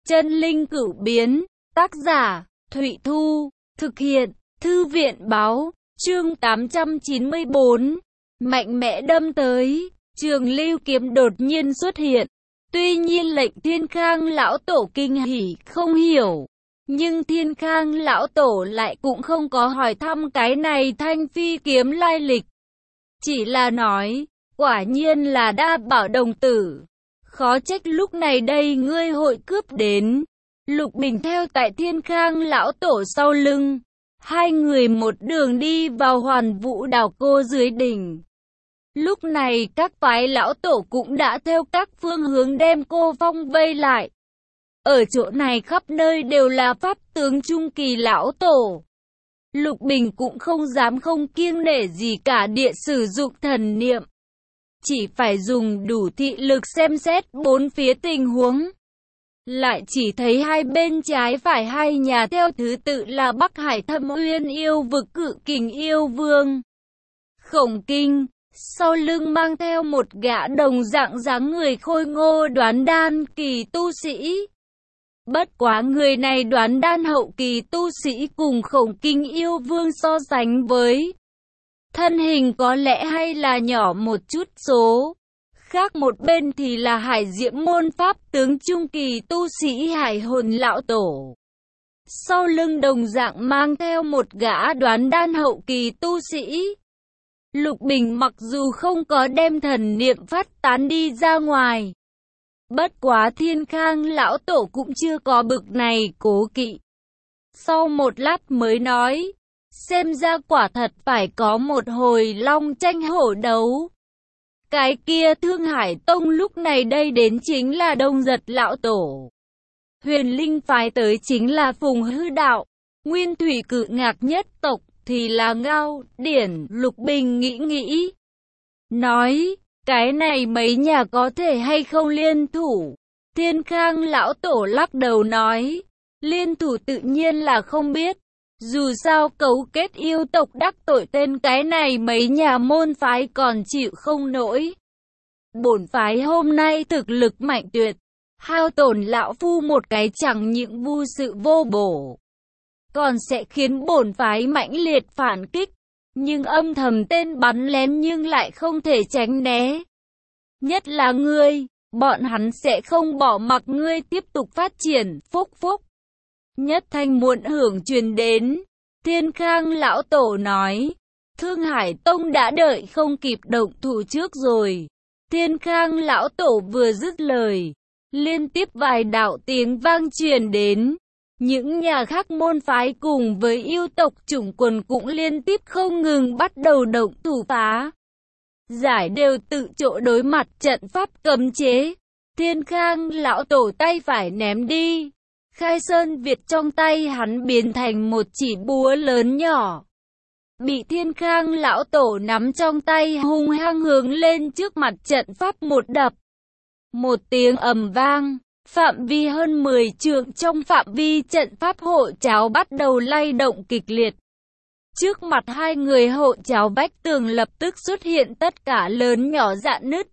Chân linh cửu biến, tác giả, Thụy Thu, thực hiện, Thư viện báo, chương 894, mạnh mẽ đâm tới, Trường Lưu kiếm đột nhiên xuất hiện. Tuy nhiên lệnh Thiên Khang lão tổ kinh hỉ không hiểu, nhưng Thiên Khang lão tổ lại cũng không có hỏi thăm cái này thanh phi kiếm lai lịch. Chỉ là nói, quả nhiên là đa bảo đồng tử. Khó trách lúc này đây ngươi hội cướp đến. Lục Bình theo tại Thiên Khang lão tổ sau lưng. Hai người một đường đi vào Hoàn Vũ đảo cô dưới đỉnh. Lúc này các phái lão tổ cũng đã theo các phương hướng đem cô phong vây lại. Ở chỗ này khắp nơi đều là pháp tướng trung kỳ lão tổ. Lục Bình cũng không dám không kiêng nể gì cả địa sử dụng thần niệm. Chỉ phải dùng đủ thị lực xem xét bốn phía tình huống. Lại chỉ thấy hai bên trái phải hai nhà theo thứ tự là Bắc Hải Thâm Uyên yêu vực Cự Kình yêu vương Khổng Kinh, sau lưng mang theo một gã đồng dạng dáng người khôi ngô đoán đan kỳ tu sĩ. Bất quá người này đoán đan hậu kỳ tu sĩ cùng Khổng Kinh yêu vương so sánh với thân hình có lẽ hay là nhỏ một chút số. Khác một bên thì là Hải Diễm môn pháp tướng trung kỳ tu sĩ Hải Hồn lão tổ. Sau lưng đồng dạng mang theo một gã đoán đan hậu kỳ tu sĩ. Lục Bình mặc dù không có đem thần niệm phát tán đi ra ngoài. Bất quá Thiên Khang lão tổ cũng chưa có bực này cố kỵ. Sau một lát mới nói, xem ra quả thật phải có một hồi long tranh hổ đấu. Cái kia Thương Hải Tông lúc này đây đến chính là Đông Giật lão tổ. Huyền Linh phái tới chính là Phùng Hư đạo. Nguyên Thủy Cự Ngạc nhất tộc thì là Ngao Điển. Lục Bình nghĩ. Nói, cái này mấy nhà có thể hay không liên thủ? Thiên Khang lão tổ lắc đầu nói, liên thủ tự nhiên là không biết. Dù sao cấu kết yêu tộc đắc tội tên cái này mấy nhà môn phái còn chịu không nổi. Bổn phái hôm nay thực lực mạnh tuyệt, hao tổn lão phu một cái chẳng những vu sự vô bổ, còn sẽ khiến bổn phái mãnh liệt phản kích, nhưng âm thầm tên bắn lén nhưng lại không thể tránh né. Nhất là ngươi, bọn hắn sẽ không bỏ mặc ngươi tiếp tục phát triển. Phúc phúc. Nhất thanh muộn hưởng truyền đến. Thiên Khang lão tổ nói, Thương Hải Tông đã đợi không kịp động thủ trước rồi. Thiên Khang lão tổ vừa dứt lời, liên tiếp vài đạo tiếng vang truyền đến. Những nhà khác môn phái cùng với yêu tộc chủng quần cũng liên tiếp không ngừng bắt đầu động thủ phá giải đều tự chỗ đối mặt trận pháp cấm chế. Thiên Khang lão tổ tay phải ném đi. Khai Sơn Việt trong tay hắn biến thành một chỉ búa lớn nhỏ. Bị Thiên Khang lão tổ nắm trong tay hung hăng hướng lên trước mặt trận pháp một đập. Một tiếng ầm vang, phạm vi hơn 10 trượng trong phạm vi trận pháp hộ cháo bắt đầu lay động kịch liệt. Trước mặt hai người hộ cháo vách tường lập tức xuất hiện tất cả lớn nhỏ rạn nứt.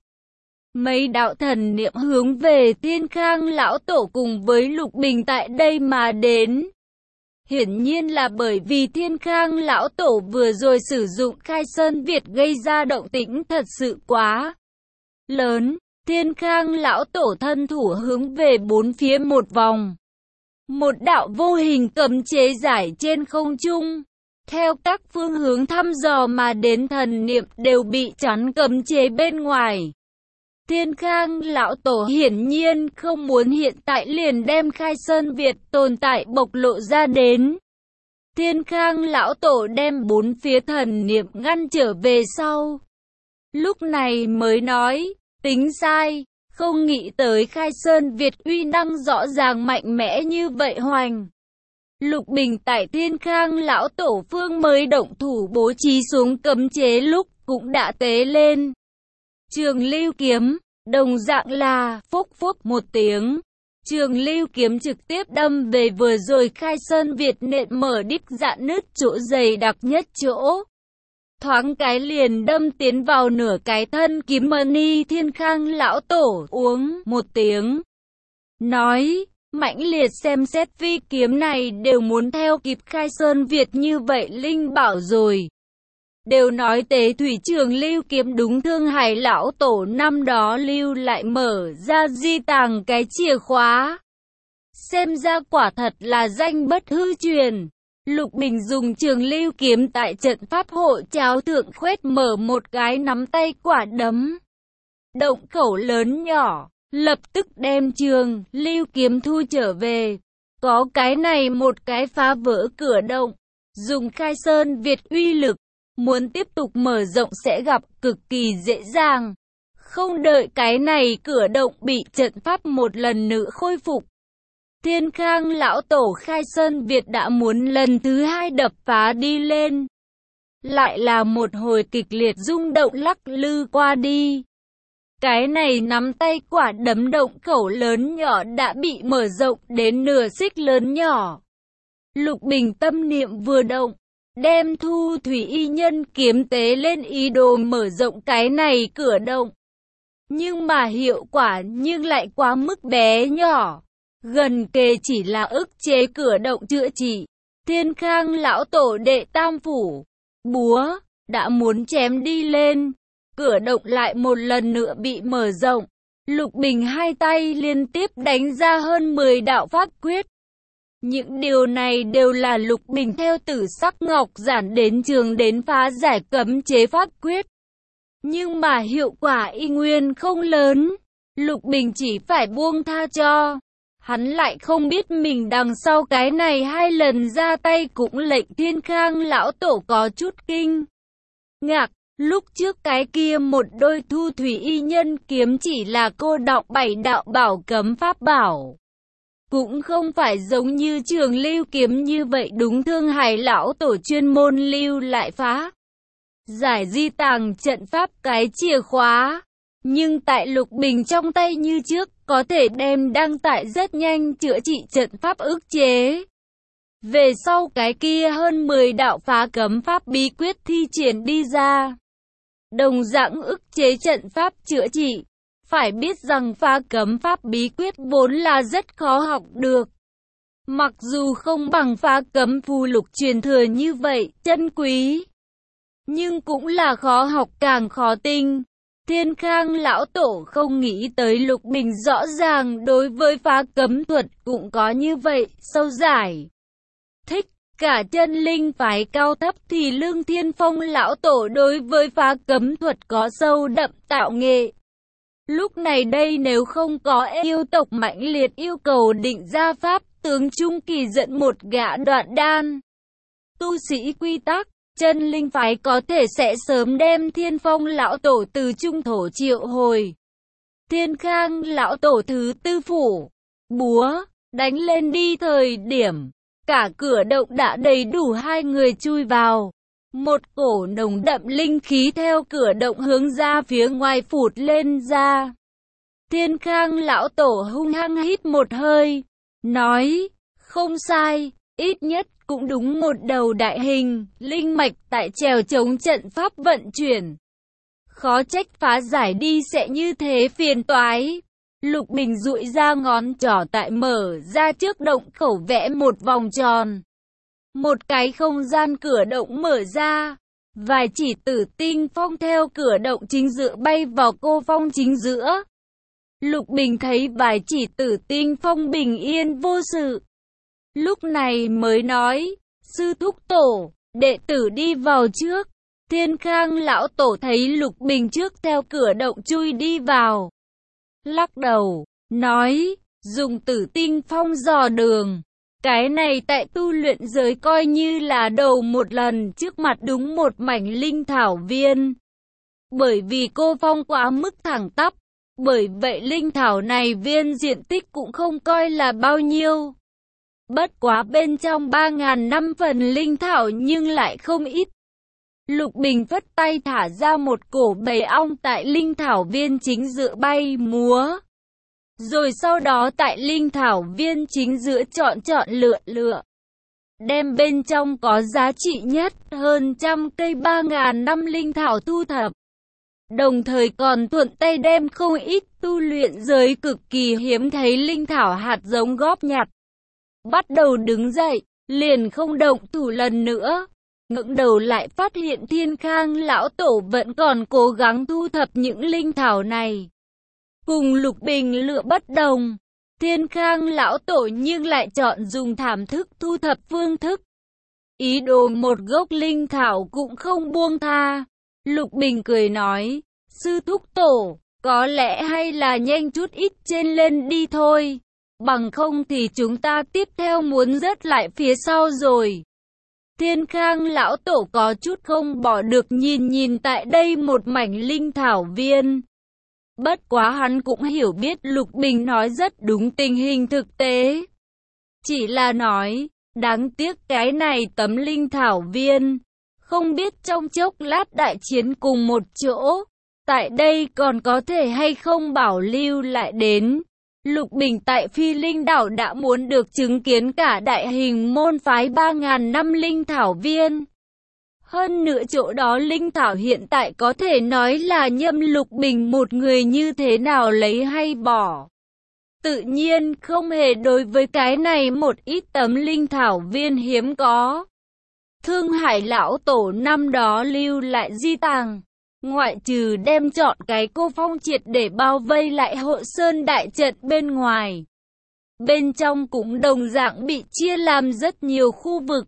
Mấy đạo thần niệm hướng về Thiên Khang lão tổ cùng với Lục Bình tại đây mà đến. Hiển nhiên là bởi vì Thiên Khang lão tổ vừa rồi sử dụng Khai Sơn Việt gây ra động tĩnh thật sự quá lớn. Thiên Khang lão tổ thân thủ hướng về bốn phía một vòng. Một đạo vô hình cấm chế giải trên không trung. Theo các phương hướng thăm dò mà đến thần niệm đều bị chắn cấm chế bên ngoài. Thiên Khang lão tổ hiển nhiên không muốn hiện tại liền đem Khai Sơn Việt tồn tại bộc lộ ra đến. Thiên Khang lão tổ đem bốn phía thần niệm ngăn trở về sau. Lúc này mới nói, tính sai, không nghĩ tới Khai Sơn Việt uy năng rõ ràng mạnh mẽ như vậy hoành. Lục Bình tại Thiên Khang lão tổ phương mới động thủ bố trí xuống cấm chế lúc cũng đã tế lên. Trường Lưu kiếm, đồng dạng là phúc phúc một tiếng. Trường Lưu kiếm trực tiếp đâm về vừa rồi Khai Sơn Việt nện mở đít rạn nứt chỗ dày đặc nhất chỗ. Thoáng cái liền đâm tiến vào nửa cái thân kiếm mani. Thiên Khang lão tổ uống một tiếng. Nói, mãnh liệt xem xét phi kiếm này đều muốn theo kịp Khai Sơn Việt như vậy linh bảo rồi. Đều nói Tế Thủy Trường Lưu kiếm đúng Thương Hải lão tổ năm đó lưu lại mở ra di tàng cái chìa khóa. Xem ra quả thật là danh bất hư truyền. Lục Bình dùng Trường Lưu kiếm tại trận pháp hộ cháo thượng khuét mở một cái nắm tay quả đấm. Động khẩu lớn nhỏ, lập tức đem Trường Lưu kiếm thu trở về. Có cái này một cái phá vỡ cửa động, dùng Khai Sơn Việt uy lực, muốn tiếp tục mở rộng sẽ gặp cực kỳ dễ dàng. Không đợi cái này cửa động bị trận pháp một lần nữa khôi phục, Thiên Khang lão tổ Khai Sơn Việt đã muốn lần thứ hai đập phá đi lên. Lại là một hồi kịch liệt rung động lắc lư qua đi. Cái này nắm tay quả đấm động khẩu lớn nhỏ đã bị mở rộng đến nửa xích lớn nhỏ. Lục Bình tâm niệm vừa động, đem Thu Thủy Y Nhân kiếm tế lên ý đồ mở rộng cái này cửa động. Nhưng mà hiệu quả nhưng lại quá mức bé nhỏ. Gần kề chỉ là ức chế cửa động chữa trị. Thiên Khang lão tổ đệ tam phủ, búa, đã muốn chém đi lên. Cửa động lại một lần nữa bị mở rộng. Lục Bình hai tay liên tiếp đánh ra hơn 10 đạo pháp quyết. Những điều này đều là Lục Bình theo Tử Sắc Ngọc Giản đến trường đến phá giải cấm chế pháp quyết. Nhưng mà hiệu quả y nguyên không lớn. Lục Bình chỉ phải buông tha cho. Hắn lại không biết mình đằng sau cái này hai lần ra tay cũng lệnh Thiên Khang lão tổ có chút kinh ngạc. Lúc trước cái kia một đôi Thu Thủy Y Nhân kiếm chỉ là cô đọng 7 đạo bảo cấm pháp bảo. Cũng không phải giống như Trường Lưu kiếm như vậy đúng Thương Hải lão tổ chuyên môn lưu lại phá giải di tàng trận pháp cái chìa khóa. Nhưng tại Lục Bình trong tay như trước, có thể đem đăng tải rất nhanh chữa trị trận pháp ức chế. Về sau cái kia hơn 10 đạo phá cấm pháp bí quyết thi triển đi ra. Đồng dạng ức chế trận pháp chữa trị. Phải biết rằng phá cấm pháp bí quyết vốn là rất khó học được. Mặc dù không bằng phá cấm phù lục truyền thừa như vậy, chân quý. Nhưng cũng là khó học càng khó tinh. Thiên Khang lão tổ không nghĩ tới Lục Bình rõ ràng đối với phá cấm thuật cũng có như vậy, sâu giải. Thích, cả chân linh phái cao thấp thì Lương Thiên Phong lão tổ đối với phá cấm thuật có sâu đậm tạo nghệ. Lúc này đây nếu không có yêu tộc mãnh liệt yêu cầu định ra pháp tướng trung kỳ dẫn một gã đoạn đan. Tu sĩ quy tắc. Chân linh phái có thể sẽ sớm đem Thiên Phong lão tổ từ trung thổ triệu hồi. Thiên Khang lão tổ thứ tư phủ, búa, đánh lên đi thời điểm. Cả cửa động đã đầy đủ hai người chui vào. Một cổ nồng đậm linh khí theo cửa động hướng ra phía ngoài phụt lên ra. Thiên Khang lão tổ hung hăng hít một hơi, nói, không sai, ít nhất cũng đúng một đầu đại hình, linh mạch tại trèo chống trận pháp vận chuyển. Khó trách phá giải đi sẽ như thế phiền toái. Lục Bình duỗi ra ngón trỏ tại mở ra trước động khẩu vẽ một vòng tròn. Một cái không gian cửa động mở ra. Vài chỉ tử tinh phong theo cửa động chính giữa bay vào cô phong chính giữa. Lục Bình thấy vài chỉ tử tinh phong bình yên vô sự. Lúc này mới nói, sư thúc tổ, đệ tử đi vào trước. Thiên Khang lão tổ thấy Lục Bình trước theo cửa động chui đi vào. Lắc đầu, nói, dùng tử tinh phong dò đường. Cái này tại tu luyện giới coi như là đầu một lần trước mặt đúng một mảnh linh thảo viên. Bởi vì cô phong quá mức thẳng tắp. Bởi vậy linh thảo này viên diện tích cũng không coi là bao nhiêu. Bất quá bên trong 3.000 năm phần linh thảo nhưng lại không ít. Lục Bình phất tay thả ra một cổ bầy ong tại linh thảo viên chính giữa bay múa. Rồi sau đó tại linh thảo viên chính giữa chọn lựa. Đem bên trong có giá trị nhất hơn trăm cây 3.000 năm linh thảo thu thập. Đồng thời còn thuận tay đem không ít tu luyện giới cực kỳ hiếm thấy linh thảo hạt giống góp nhặt. Bắt đầu đứng dậy, liền không động thủ lần nữa. Ngẩng đầu lại phát hiện Thiên Khang lão tổ vẫn còn cố gắng thu thập những linh thảo này. Cùng Lục Bình lựa bất đồng, Thiên Khang lão tổ nhưng lại chọn dùng thảm thức thu thập phương thức. Ý đồ một gốc linh thảo cũng không buông tha. Lục Bình cười nói, sư thúc tổ, có lẽ hay là nhanh chút ít trên lên đi thôi. Bằng không thì chúng ta tiếp theo muốn rớt lại phía sau rồi. Thiên Khang lão tổ có chút không bỏ được nhìn tại đây một mảnh linh thảo viên. Bất quá hắn cũng hiểu biết Lục Bình nói rất đúng tình hình thực tế. Chỉ là nói, đáng tiếc cái này tấm linh thảo viên. Không biết trong chốc lát đại chiến cùng một chỗ, tại đây còn có thể hay không bảo lưu lại đến. Lục Bình tại Phi Linh Đảo đã muốn được chứng kiến cả đại hình môn phái 3.000 năm linh thảo viên. Hơn nữa chỗ đó linh thảo hiện tại có thể nói là nhâm Lục Bình một người như thế nào lấy hay bỏ. Tự nhiên không hề đối với cái này một ít tấm linh thảo viên hiếm có. Thương Hải lão tổ năm đó lưu lại di tàng. Ngoại trừ đem chọn cái cô phong triệt để bao vây lại Hộ Sơn đại trận bên ngoài. Bên trong cũng đồng dạng bị chia làm rất nhiều khu vực.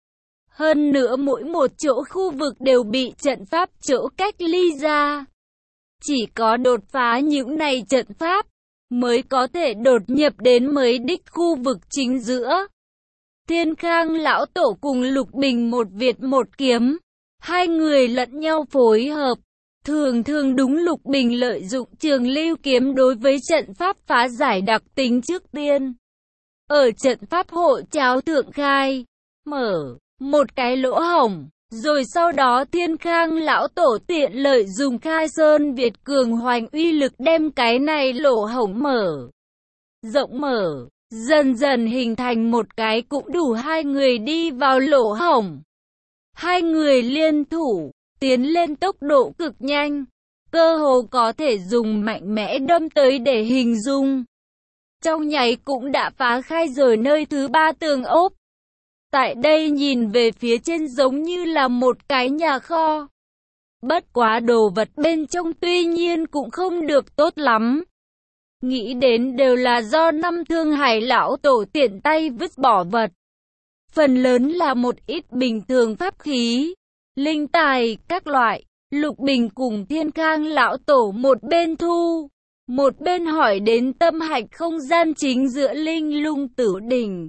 Hơn nữa mỗi một chỗ khu vực đều bị trận pháp chỗ cách ly ra. Chỉ có đột phá những này trận pháp, mới có thể đột nhập đến mới đích khu vực chính giữa. Thiên Khang lão tổ cùng Lục Bình một Việt một kiếm. Hai người lẫn nhau phối hợp. Thường đúng Lục Bình lợi dụng Trường Lưu kiếm đối với trận pháp phá giải đặc tính trước tiên. Ở trận pháp hộ cháo thượng khai, mở một cái lỗ hổng, rồi sau đó Thiên Khang lão tổ tiện lợi dùng khai sơn Việt cường hoành uy lực đem cái này lỗ hổng mở. Rộng mở, dần dần hình thành một cái cũng đủ hai người đi vào lỗ hổng. Hai người liên thủ, tiến lên tốc độ cực nhanh, cơ hồ có thể dùng mạnh mẽ đâm tới để hình dung. Trong nháy cũng đã phá khai rồi nơi thứ ba tường ốp. Tại đây nhìn về phía trên giống như là một cái nhà kho. Bất quá đồ vật bên trong tuy nhiên cũng không được tốt lắm. Nghĩ đến đều là do năm Thương Hải lão tổ tiện tay vứt bỏ vật. Phần lớn là một ít bình thường pháp khí, linh tài, các loại. Lục Bình cùng Thiên Khang lão tổ một bên thu, một bên hỏi đến tâm hạch không gian chính giữa Linh Lung Tử Đỉnh.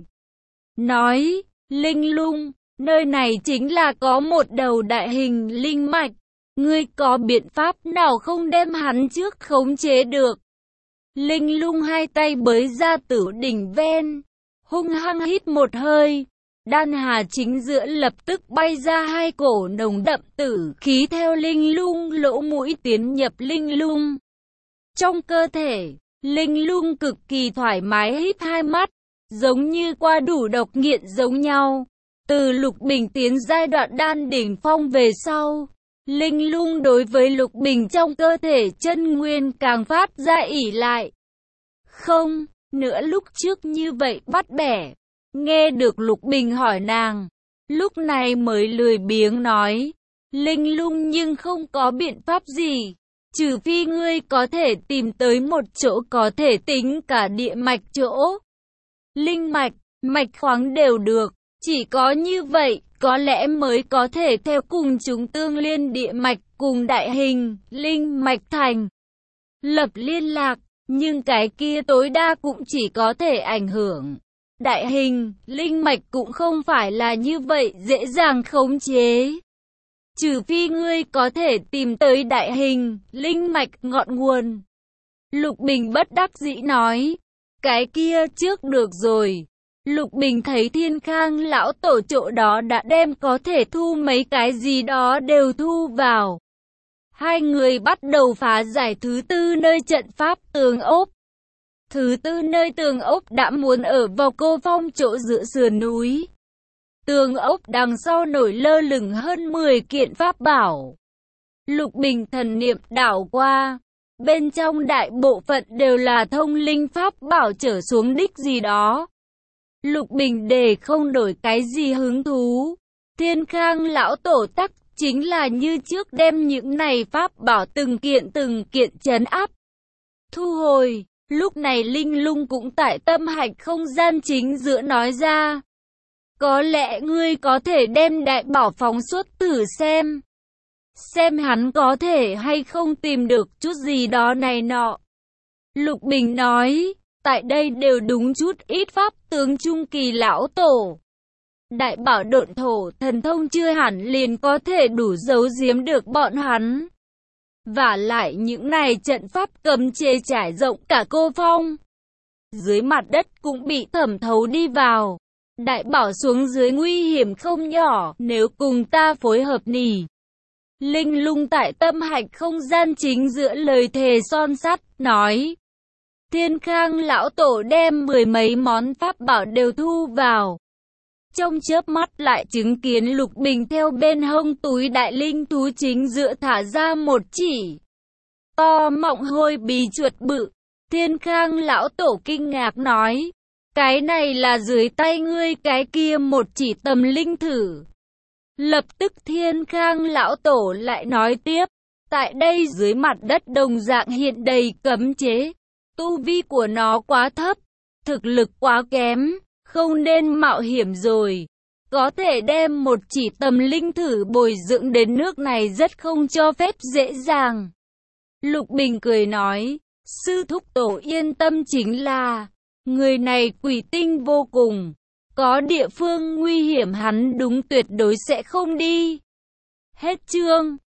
Nói, Linh Lung, nơi này chính là có một đầu đại hình linh mạch. Ngươi có biện pháp nào không đem hắn trước khống chế được? Linh Lung hai tay bới ra Tử Đỉnh ven, hung hăng hít một hơi. Đan hà chính giữa lập tức bay ra hai cổ nồng đậm tử khí theo Linh Lung lỗ mũi tiến nhập Linh Lung. Trong cơ thể, Linh Lung cực kỳ thoải mái híp hai mắt, giống như qua đủ độc nghiện giống nhau. Từ Lục Bình tiến giai đoạn đan đỉnh phong về sau, Linh Lung đối với Lục Bình trong cơ thể chân nguyên càng phát ra ỷ lại. Không, nữa lúc trước như vậy bắt bẻ. Nghe được Lục Bình hỏi nàng, lúc này mới lười biếng nói, Linh Lung nhưng không có biện pháp gì, trừ phi ngươi có thể tìm tới một chỗ có thể tính cả địa mạch chỗ. Linh mạch, mạch khoáng đều được, chỉ có như vậy, có lẽ mới có thể theo cùng chúng tương liên địa mạch cùng đại hình, linh mạch thành. Lập liên lạc, nhưng cái kia tối đa cũng chỉ có thể ảnh hưởng. Đại hình, linh mạch cũng không phải là như vậy dễ dàng khống chế. Trừ phi ngươi có thể tìm tới đại hình, linh mạch ngọn nguồn. Lục Bình bất đắc dĩ nói, cái kia trước được rồi. Lục Bình thấy Thiên Khang lão tổ chỗ đó đã đem có thể thu mấy cái gì đó đều thu vào. Hai người bắt đầu phá giải thứ tư nơi trận pháp tường ốp. Thứ tư nơi tường ốc đã muốn ở vào cô phong chỗ giữa sườn núi. Tường ốc đằng sau nổi lơ lửng hơn 10 kiện pháp bảo. Lục Bình thần niệm đảo qua. Bên trong đại bộ phận đều là thông linh pháp bảo trở xuống đích gì đó. Lục Bình để không đổi cái gì hứng thú. Thiên Khang lão tổ tắc chính là như trước đem những này pháp bảo từng kiện trấn áp. Thu hồi, lúc này Linh Lung cũng tại tâm hạch không gian chính giữa nói ra. Có lẽ ngươi có thể đem đại bảo phóng xuất thử xem. Xem hắn có thể hay không tìm được chút gì đó này nọ. Lục Bình nói, tại đây đều đúng chút ít pháp tướng trung kỳ lão tổ. Đại bảo độn thổ thần thông chưa hẳn liền có thể đủ giấu giếm được bọn hắn. Vả lại những này trận pháp cấm chế trải rộng cả cô phong. Dưới mặt đất cũng bị thẩm thấu đi vào. Đại bảo xuống dưới nguy hiểm không nhỏ nếu cùng ta phối hợp nỉ. Linh Lung tại tâm hạch không gian chính giữa lời thề son sắt, nói. Thiên Khang lão tổ đem 10 mấy món pháp bảo đều thu vào. Trong chớp mắt lại chứng kiến Lục Bình theo bên hông túi đại linh thú chính giữa thả ra một chỉ to mọng hôi bí chuột bự. Thiên Khang lão tổ kinh ngạc nói, cái này là dưới tay ngươi cái kia một chỉ tầm linh thử. Lập tức Thiên Khang lão tổ lại nói tiếp, tại đây dưới mặt đất đồng dạng hiện đầy cấm chế, tu vi của nó quá thấp, thực lực quá kém, không nên mạo hiểm rồi. Có thể đem một chỉ tầm linh thử bồi dưỡng đến nước này rất không cho phép dễ dàng. Lục Bình cười nói, sư thúc tổ yên tâm, chính là người này quỷ tinh vô cùng. Có địa phương nguy hiểm hắn đúng tuyệt đối sẽ không đi. Hết chương.